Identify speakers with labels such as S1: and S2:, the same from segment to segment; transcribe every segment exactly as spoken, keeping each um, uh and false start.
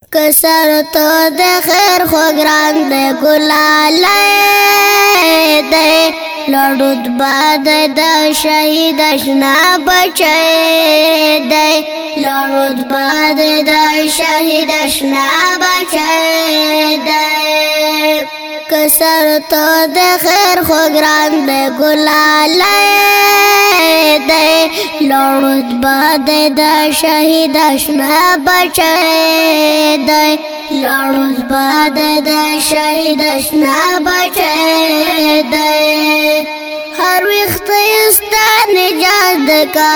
S1: کسر تو د خیر خو ګران دی ګلالی دی لړود باد د شهید اشنا بچی دی لړود باد د شهید اشنا بچی دی کسر تو د خیر خو ګران دی ګلالی دی لړود باد د شهید اشنا بچی دی لړود باد د شهید اشنا بچی دی هر وخت استا نجات کا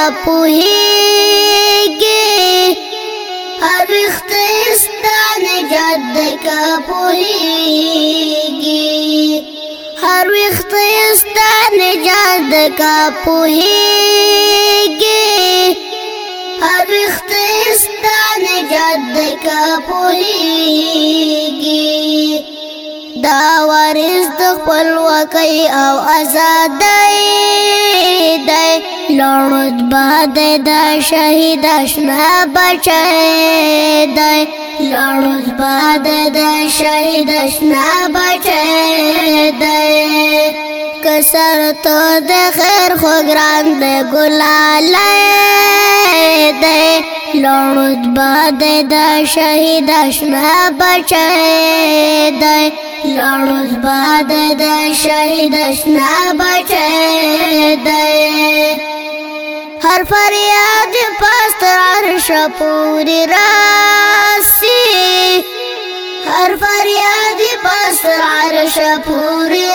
S1: پوهیږي هر وخت استا نجات کا پوهیږي هر وخت استا نجات کا پوهیږي هر وخت استا نجات کا پوهیږي دا وارث د خپلواکۍ او ازادۍ دی لړود باد د شهید اشنا بچی دی لړود باد د شهید اشنا بچی دی کسر تو د خیر خو ګران دی ګلالی دی لړود باد د شهید اشنا بچی دی لړود باد د شهید اشنا بچی دی هر فریاد پست عرش پوری راسی هر فریاد پست عرش پوری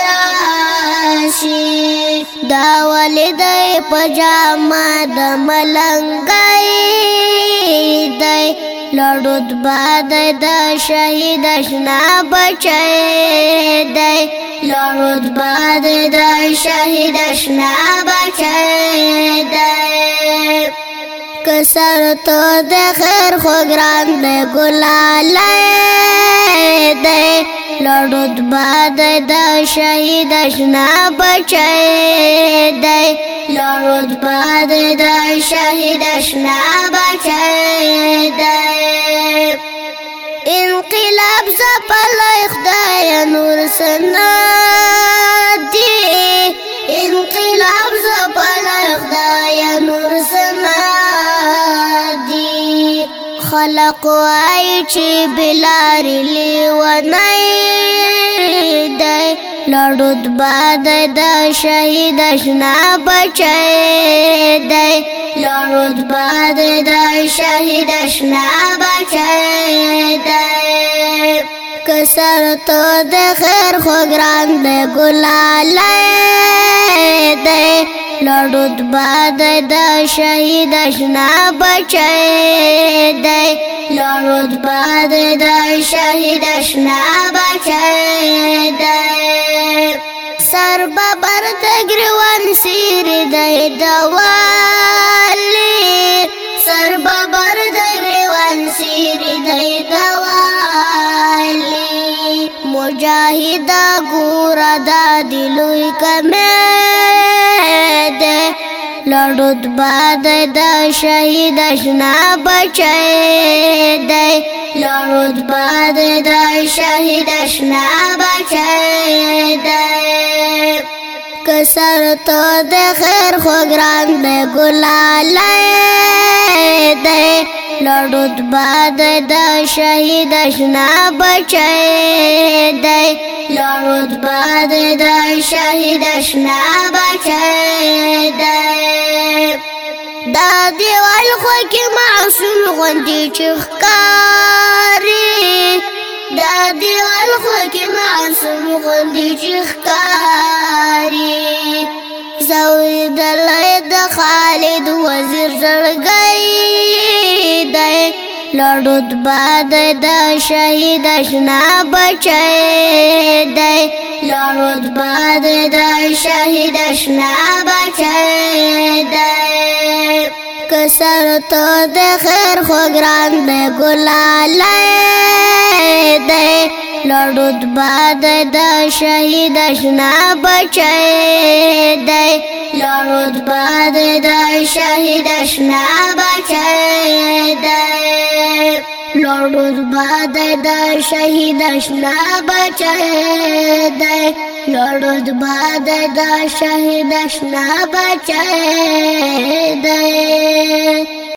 S1: راشي دا ولدی پجاما د ملنګای دی لړود باد د شهید اشنا بچی دی لړود باد د شهید اشنا بچی دی کسر تو د خیر خو ګران دی ګلالی دی لړود باد د شهید اشنا بچی دی لړود باد د شهید اشنا بچی دی انقلاب زپلی خدای نور سنادي انقلاب زپلی خدای نور سنادي خلق وای چې بلاری لیونی دی لړود باد د شهید اشنا بچی دی لړود باد د شهید اشنا بچی دی کسر تو د خیر خو ګران دی ګلالی دی لړود باد د شهید اشنا بچی دی لړود باد د شهید اشنا بچی دی سر ببر د ګریوان سیر دی دوالی سر ببر د ګریوان سیر دی دوالی مجاهد ګور د دلوی کمه دی لړود باد د شهید اشنا بچی دی لړود باد د شهید اشنا بچی دی کسر تو د خیر خو ګران دی ګلالی دی لړود باد د شهید اشنا بچی دی لړود باد د شهید اشنا بچی دی دا دیوال خو کې معصوم غوندې چې ښکاري دا دیوال خو کې معصوم غوندې چې ښکاري زویدلی د خالد وزیر زړګی دی لړود باد د شهید اشنا بچی دی لړود باد د شهید اشنا بچی دی کسر تو د خیر خو ګران دی ګلالی دی لړود باد د شهید اشنا بچی دی لړود باد د شهید اشنا بچی دی لوړوز باد د شهید اشنا بچای دی لوړوز باد د شهید اشنا بچای دی